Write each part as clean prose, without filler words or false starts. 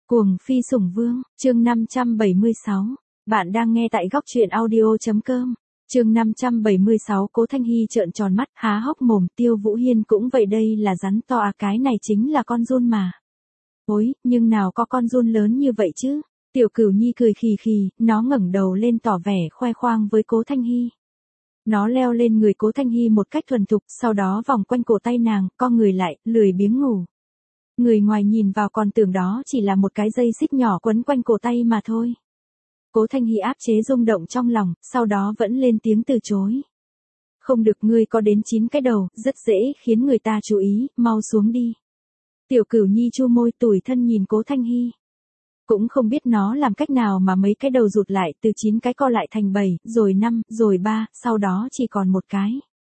Cuồng phi sủng vương, chương 576. Bạn đang nghe tại góc truyện audio.com. Chương 576. Cố Thanh Hy trợn tròn mắt, há hốc mồm. Tiêu Vũ Hiên cũng vậy, đây là rắn to à, cái này chính là con giun mà. Ôi, nhưng nào có con giun lớn như vậy chứ. Tiểu Cửu Nhi cười khì khì, nó ngẩng đầu lên tỏ vẻ khoe khoang với Cố Thanh Hy. Nó leo lên người Cố Thanh Hy một cách thuần thục, sau đó vòng quanh cổ tay nàng, co người lại, lười biếng ngủ. Người ngoài nhìn vào còn tưởng đó chỉ là một cái dây xích nhỏ quấn quanh cổ tay mà thôi. Cố Thanh Hy áp chế rung động trong lòng, sau đó vẫn lên tiếng từ chối. Không được, ngươi có đến 9 cái đầu, rất dễ khiến người ta chú ý, mau xuống đi. Tiểu Cửu Nhi chu môi tủi thân nhìn Cố Thanh Hy. Cũng không biết nó làm cách nào mà mấy cái đầu rụt lại, từ 9 cái co lại thành 7, rồi 5, rồi 3, sau đó chỉ còn một cái.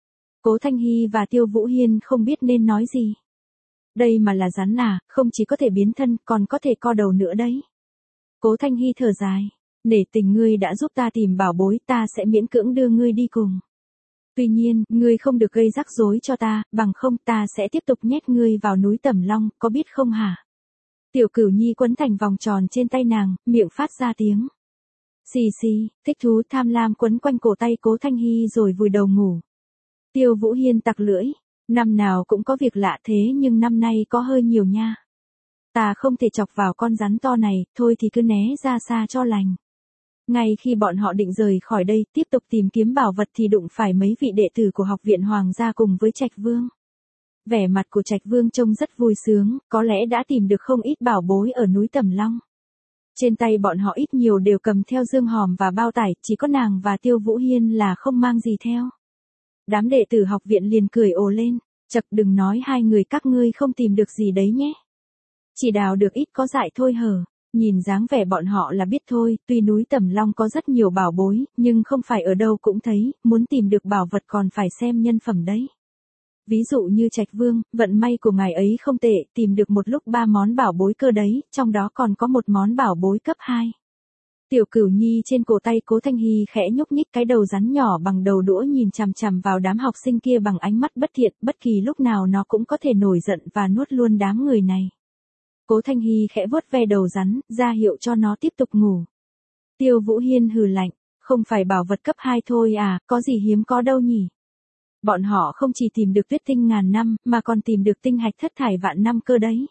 Cố Thanh Hy và Tiêu Vũ Hiên không biết nên nói gì. Đây mà là rắn à, không chỉ có thể biến thân, còn có thể co đầu nữa đấy. Cố Thanh Hy thở dài. Nể tình ngươi đã giúp ta tìm bảo bối, ta sẽ miễn cưỡng đưa ngươi đi cùng. Tuy nhiên, ngươi không được gây rắc rối cho ta, bằng không ta sẽ tiếp tục nhét ngươi vào núi Tẩm Long, có biết không hả? Tiểu Cửu Nhi quấn thành vòng tròn trên tay nàng, miệng phát ra tiếng. Xì xì, thích thú tham lam quấn quanh cổ tay Cố Thanh Hy rồi vùi đầu ngủ. Tiêu Vũ Hiên tặc lưỡi. Năm nào cũng có việc lạ thế nhưng năm nay có hơi nhiều nha. Ta không thể chọc vào con rắn to này, thôi thì cứ né ra xa cho lành. Ngay khi bọn họ định rời khỏi đây, tiếp tục tìm kiếm bảo vật thì đụng phải mấy vị đệ tử của học viện Hoàng gia cùng với Trạch Vương. Vẻ mặt của Trạch Vương trông rất vui sướng, có lẽ đã tìm được không ít bảo bối ở núi Tẩm Long. Trên tay bọn họ ít nhiều đều cầm theo dương hòm và bao tải, chỉ có nàng và Tiêu Vũ Hiên là không mang gì theo. Đám đệ tử học viện liền cười ồ lên, chậc, đừng nói hai người các ngươi không tìm được gì đấy nhé. Chỉ đào được ít có dại thôi hở, nhìn dáng vẻ bọn họ là biết thôi, tuy núi Tẩm Long có rất nhiều bảo bối, nhưng không phải ở đâu cũng thấy, muốn tìm được bảo vật còn phải xem nhân phẩm đấy. Ví dụ như Trạch Vương, vận may của ngài ấy không tệ, tìm được một lúc 3 món bảo bối cơ đấy, trong đó còn có một món bảo bối cấp 2. Tiểu Cửu Nhi trên cổ tay Cố Thanh Hy khẽ nhúc nhích cái đầu rắn nhỏ bằng đầu đũa nhìn chằm chằm vào đám học sinh kia bằng ánh mắt bất thiện, bất kỳ lúc nào nó cũng có thể nổi giận và nuốt luôn đám người này. Cố Thanh Hy khẽ vuốt ve đầu rắn, ra hiệu cho nó tiếp tục ngủ. Tiêu Vũ Hiên hừ lạnh, không phải bảo vật cấp 2 thôi à, có gì hiếm có đâu nhỉ. Bọn họ không chỉ tìm được tuyết tinh ngàn năm, mà còn tìm được tinh hạch thất thải vạn năm cơ đấy.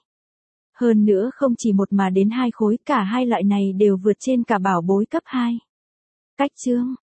Hơn nữa không chỉ một mà đến 2 khối, cả hai loại này đều vượt trên cả bảo bối cấp 2. Cách chương,